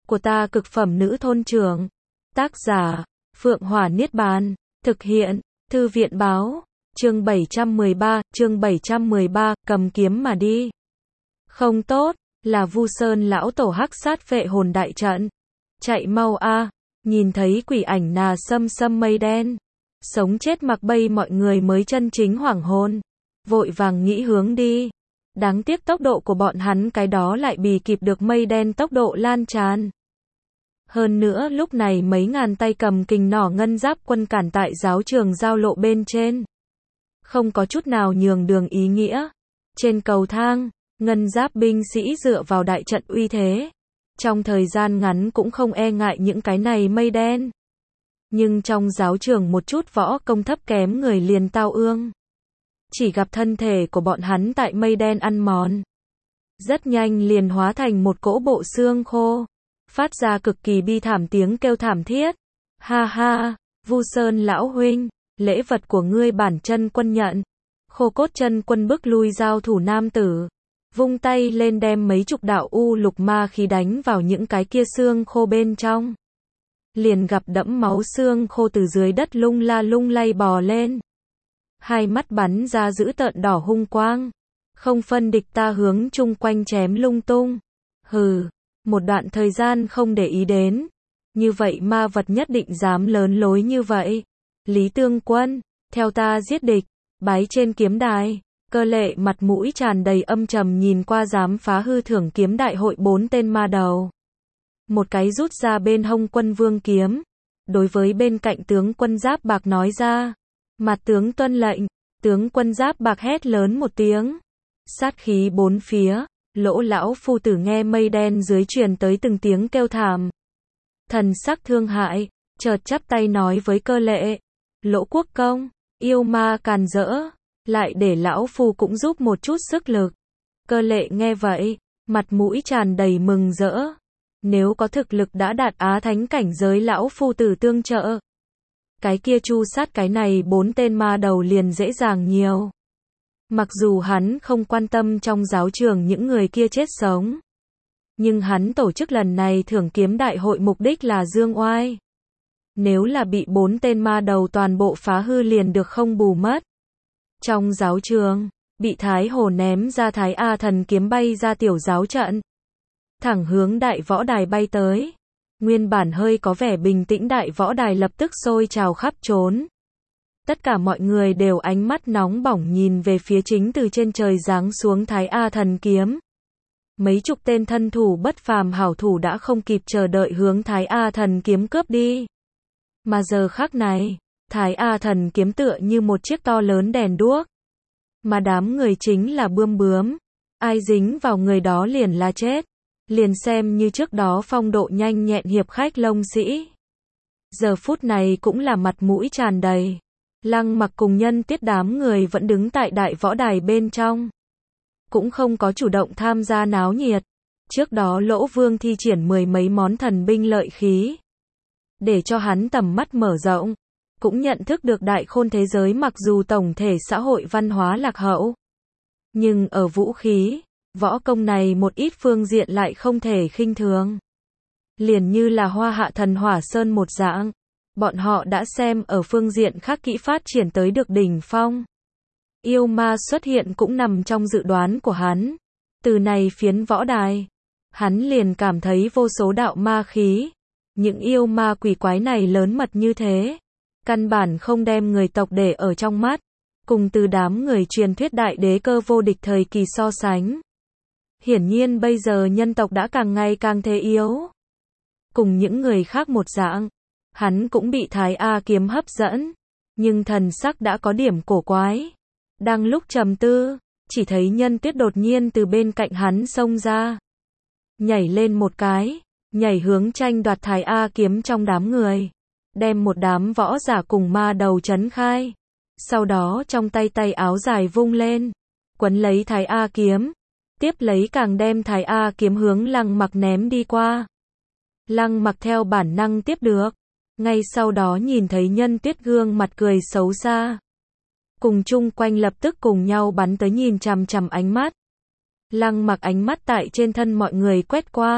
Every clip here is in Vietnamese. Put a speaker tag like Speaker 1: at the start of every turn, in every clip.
Speaker 1: của ta cực phẩm nữ thôn trưởng. Tác giả, Phượng Hỏa Niết Bàn. Thực hiện, Thư viện Báo. Chương 713, cầm kiếm mà đi. Không tốt, là Vu Sơn lão tổ hắc sát phệ hồn đại trận. Chạy mau a, nhìn thấy quỷ ảnh nà xâm xâm mây đen. Sống chết mặc bay mọi người mới chân chính hoảng hồn. Vội vàng nghĩ hướng đi. Đáng tiếc tốc độ của bọn hắn cái đó lại bì kịp được mây đen tốc độ lan tràn. Hơn nữa lúc này mấy ngàn tay cầm kình nỏ ngân giáp quân cản tại giáo trường giao lộ bên trên. Không có chút nào nhường đường ý nghĩa. Trên cầu thang, ngân giáp binh sĩ dựa vào đại trận uy thế. Trong thời gian ngắn cũng không e ngại những cái này mây đen. Nhưng trong giáo trường một chút võ công thấp kém người liền tao ương. Chỉ gặp thân thể của bọn hắn tại mây đen ăn mòn. Rất nhanh liền hóa thành một cỗ bộ xương khô. Phát ra cực kỳ bi thảm tiếng kêu thảm thiết. Ha ha, Vu Sơn lão huynh, lễ vật của ngươi bản chân quân nhận. Khô cốt chân quân bước lui giao thủ nam tử. Vung tay lên đem mấy chục đạo u lục ma khí đánh vào những cái kia xương khô bên trong. Liền gặp đẫm máu xương khô từ dưới đất lung la lung lay bò lên. Hai mắt bắn ra dữ tợn đỏ hung quang. Không phân địch ta hướng chung quanh chém lung tung. Hừ, một đoạn thời gian không để ý đến. Như vậy ma vật nhất định dám lớn lối như vậy. Lý Tương Quân, theo ta giết địch, bái trên kiếm đài. Cơ Lệ mặt mũi tràn đầy âm trầm nhìn qua dám phá hư thưởng kiếm đại hội 4 tên ma đầu. Một cái rút ra bên hông quân vương kiếm. Đối với bên cạnh tướng quân giáp bạc nói ra. Mặt tướng tuân lệnh, tướng quân giáp bạc hét lớn một tiếng. Sát khí bốn phía, Lỗ lão phu tử nghe mây đen dưới truyền tới từng tiếng kêu thảm. Thần sắc thương hại, chợt chắp tay nói với Cơ Lệ. Lỗ quốc công, yêu ma càn rỡ, lại để lão phu cũng giúp một chút sức lực. Cơ Lệ nghe vậy, mặt mũi tràn đầy mừng rỡ. Nếu có thực lực đã đạt á thánh cảnh giới lão phu tử tương trợ. Cái kia chu sát cái này 4 tên ma đầu liền dễ dàng nhiều. Mặc dù hắn không quan tâm trong giáo trường những người kia chết sống. Nhưng hắn tổ chức lần này thưởng kiếm đại hội mục đích là dương oai. Nếu là bị 4 tên ma đầu toàn bộ phá hư liền được không bù mất. Trong giáo trường, bị Thái Hồ ném ra Thái A thần kiếm bay ra tiểu giáo trận. Thẳng hướng đại võ đài bay tới. Nguyên bản hơi có vẻ bình tĩnh đại võ đài lập tức sôi trào khắp trốn. Tất cả mọi người đều ánh mắt nóng bỏng nhìn về phía chính từ trên trời giáng xuống Thái A thần kiếm. Mấy chục tên thân thủ bất phàm hảo thủ đã không kịp chờ đợi hướng Thái A thần kiếm cướp đi. Mà giờ khắc này, Thái A thần kiếm tựa như một chiếc to lớn đèn đuốc. Mà đám người chính là bươm bướm. Ai dính vào người đó liền là chết. Liền xem như trước đó phong độ nhanh nhẹn hiệp khách lông sĩ. Giờ phút này cũng là mặt mũi tràn đầy. Lăng Mặc cùng Nhân Tiết đám người vẫn đứng tại đại võ đài bên trong. Cũng không có chủ động tham gia náo nhiệt. Trước đó Lỗ Vương thi triển 10 mấy món thần binh lợi khí. Để cho hắn tầm mắt mở rộng. Cũng nhận thức được đại khôn thế giới mặc dù tổng thể xã hội văn hóa lạc hậu. Nhưng ở vũ khí, võ công này một ít phương diện lại không thể khinh thường. Liền như là Hoa Hạ thần Hỏa Sơn một dạng. Bọn họ đã xem ở phương diện khác kỹ phát triển tới được đỉnh phong. Yêu ma xuất hiện cũng nằm trong dự đoán của hắn. Từ này phiến võ đài, hắn liền cảm thấy vô số đạo ma khí. Những yêu ma quỷ quái này lớn mật như thế. Căn bản không đem người tộc để ở trong mắt. Cùng từ đám người truyền thuyết đại đế cơ vô địch thời kỳ so sánh. Hiển nhiên bây giờ nhân tộc đã càng ngày càng thế yếu. Cùng những người khác một dạng. Hắn cũng bị Thái A kiếm hấp dẫn. Nhưng thần sắc đã có điểm cổ quái. Đang lúc trầm tư, chỉ thấy Nhân Tuyết đột nhiên từ bên cạnh hắn xông ra. Nhảy lên một cái, nhảy hướng tranh đoạt Thái A kiếm trong đám người. Đem một đám võ giả cùng ma đầu trấn khai. Sau đó trong tay tay áo dài vung lên. Quấn lấy Thái A kiếm. Tiếp lấy càng đem Thái A kiếm hướng Lăng Mặc ném đi qua. Lăng Mặc theo bản năng tiếp được. Ngay sau đó nhìn thấy Nhân Tuyết gương mặt cười xấu xa. Cùng chung quanh lập tức cùng nhau bắn tới nhìn chằm chằm ánh mắt. Lăng Mặc ánh mắt tại trên thân mọi người quét qua.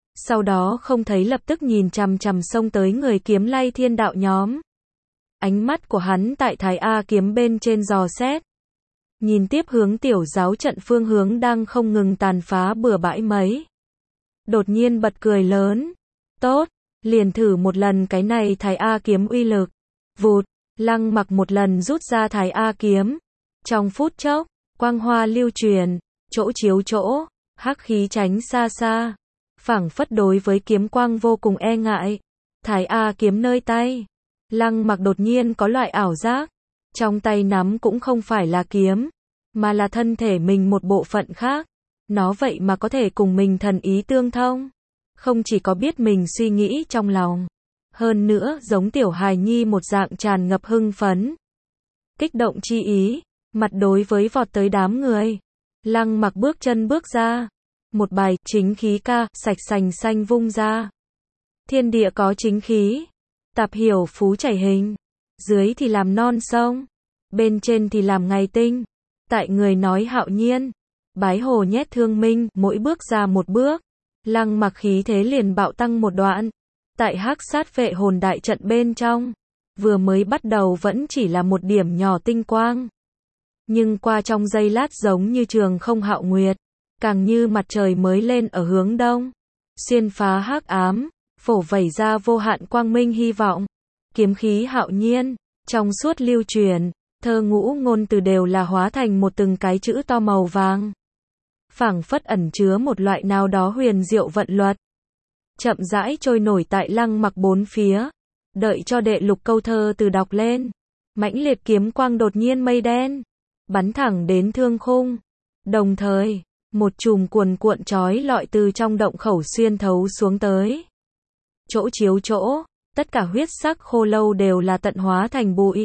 Speaker 1: sau đó không thấy lập tức nhìn chằm chằm xông tới người kiếm lay thiên đạo nhóm. Ánh mắt của hắn tại Thái A kiếm bên trên dò xét. Nhìn tiếp hướng tiểu giáo trận phương hướng đang không ngừng tàn phá bừa bãi mấy. Đột nhiên bật cười lớn. Tốt, liền thử một lần cái này Thái A kiếm uy lực. Vụt, Lăng Mặc một lần rút ra Thái A kiếm. Trong phút chốc, quang hoa lưu truyền, chỗ chiếu chỗ, hắc khí tránh xa xa. Phảng phất đối với kiếm quang vô cùng e ngại. Thái A kiếm nơi tay. Lăng Mặc đột nhiên có loại ảo giác. Trong tay nắm cũng không phải là kiếm, mà là thân thể mình một bộ phận khác. Nó vậy mà có thể cùng mình thần ý tương thông. Không chỉ có biết mình suy nghĩ trong lòng, hơn nữa giống tiểu hài nhi một dạng tràn ngập hưng phấn. Kích động chi ý, mặt đối với vọt tới đám người. Lăng Mặc bước chân bước ra. Một bài chính khí ca, sạch sành xanh vung ra. Thiên địa có chính khí. Tạp hiểu phú chảy hình. Dưới thì làm non sông. Bên trên thì làm ngày tinh. Tại người nói hạo nhiên. Bái hồ nhét thương minh, mỗi bước ra một bước. Lăng Mặc khí thế liền bạo tăng một đoạn. Tại hắc sát vệ hồn đại trận bên trong. Vừa mới bắt đầu vẫn chỉ là một điểm nhỏ tinh quang. Nhưng qua trong giây lát giống như trường không hạo nguyệt. Càng như mặt trời mới lên ở hướng đông. Xuyên phá hắc ám. Phổ vẩy ra vô hạn quang minh hy vọng. Kiếm khí hạo nhiên. Trong suốt lưu truyền. Thơ ngũ ngôn từ đều là hóa thành một từng cái chữ to màu vàng. Phảng phất ẩn chứa một loại nào đó huyền diệu vận luật. Chậm rãi trôi nổi tại Lăng Mặc bốn phía. Đợi cho đệ lục câu thơ từ đọc lên. Mãnh liệt kiếm quang đột nhiên mây đen. Bắn thẳng đến thương khung. Đồng thời, một chùm cuồn cuộn chói lọi từ trong động khẩu xuyên thấu xuống tới. Chỗ chiếu chỗ, tất cả huyết sắc khô lâu đều là tận hóa thành bụi.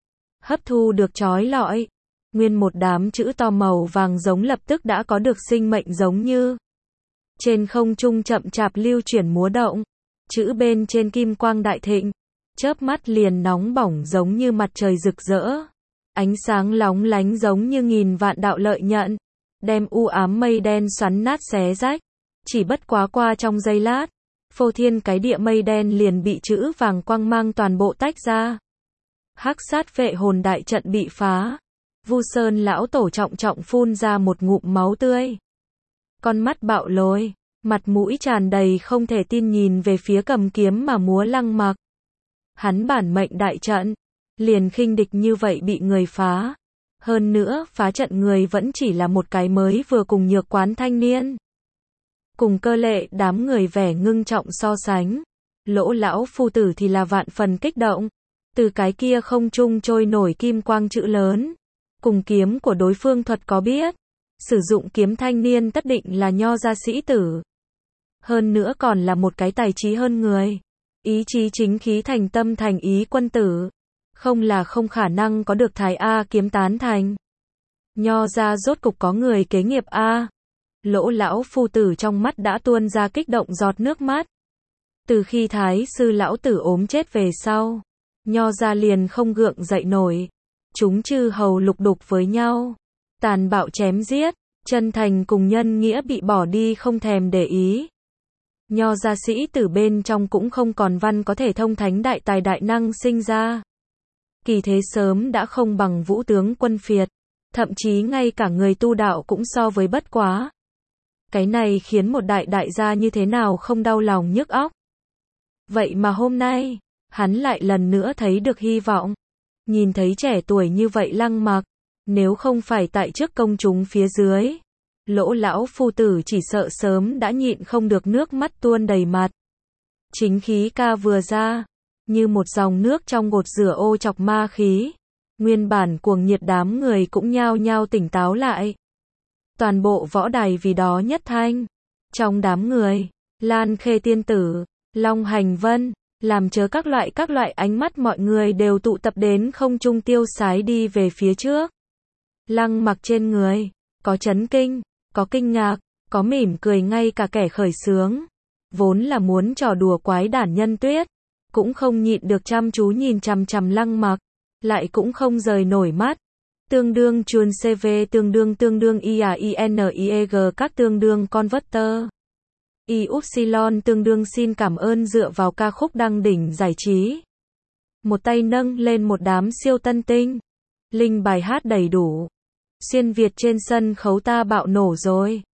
Speaker 1: Hấp thu được chói lọi. Nguyên một đám chữ to màu vàng giống lập tức đã có được sinh mệnh giống như. Trên không trung chậm chạp lưu chuyển múa động. Chữ bên trên kim quang đại thịnh. Chớp mắt liền nóng bỏng giống như mặt trời rực rỡ. Ánh sáng lóng lánh giống như nghìn vạn đạo lợi nhận. Đem u ám mây đen xoắn nát xé rách. Chỉ bất quá qua trong giây lát. Phô thiên cái địa mây đen liền bị chữ vàng quang mang toàn bộ tách ra. Hắc sát vệ hồn đại trận bị phá. Vu Sơn lão tổ trọng trọng phun ra một ngụm máu tươi. Con mắt bạo lồi, mặt mũi tràn đầy không thể tin nhìn về phía cầm kiếm mà múa Lăng Mặc. Hắn bản mệnh đại trận, liền khinh địch như vậy bị người phá. Hơn nữa, phá trận người vẫn chỉ là một cái mới vừa cùng nhược quán thanh niên. Cùng Cơ Lệ đám người vẻ ngưng trọng so sánh. Lỗ lão phu tử thì là vạn phần kích động. Từ cái kia không trung trôi nổi kim quang chữ lớn. Cùng kiếm của đối phương thuật có biết. Sử dụng kiếm thanh niên tất định là nho gia sĩ tử. Hơn nữa còn là một cái tài trí hơn người. Ý chí chính khí thành tâm thành ý quân tử. Không là không khả năng có được Thái A kiếm tán thành. Nho gia rốt cục có người kế nghiệp A. Lỗ lão phu tử trong mắt đã tuôn ra kích động giọt nước mắt. Từ khi Thái sư lão tử ốm chết về sau. Nho gia liền không gượng dậy nổi. Chúng chư hầu lục đục với nhau. Tàn bạo chém giết. Chân thành cùng nhân nghĩa bị bỏ đi không thèm để ý. Nho gia sĩ tử bên trong cũng không còn văn có thể thông thánh đại tài đại năng sinh ra. Kỳ thế sớm đã không bằng vũ tướng quân phiệt. Thậm chí ngay cả người tu đạo cũng so với bất quá. Cái này khiến một đại gia như thế nào không đau lòng nhức óc. Vậy mà hôm nay, hắn lại lần nữa thấy được hy vọng. Nhìn thấy trẻ tuổi như vậy Lăng Mặc. Nếu không phải tại trước công chúng phía dưới. Lỗ lão phu tử chỉ sợ sớm đã nhịn không được nước mắt tuôn đầy mặt. Chính khí ca vừa ra. Như một dòng nước trong gột rửa ô chọc ma khí. Nguyên bản cuồng nhiệt đám người cũng nhao nhao tỉnh táo lại. Toàn bộ võ đài vì đó nhất thanh. Trong đám người, Lan Khê tiên tử, Long Hành Vân, làm chớ các loại ánh mắt mọi người đều tụ tập đến không trung tiêu sái đi về phía trước. Lăng Mặc trên người, có chấn kinh, có kinh ngạc, có mỉm cười ngay cả kẻ khởi xướng. Vốn là muốn trò đùa quái đản Nhân Tuyết, cũng không nhịn được chăm chú nhìn chằm chằm Lăng Mặc, lại cũng không rời nổi mắt. Tương đương chuồn CV tương đương IAINEG các tương đương converter. Y Upsilon tương đương xin cảm ơn dựa vào ca khúc đăng đỉnh giải trí. Một tay nâng lên một đám siêu tân tinh. Linh bài hát đầy đủ. Xuyên Việt trên sân khấu ta bạo nổ rồi.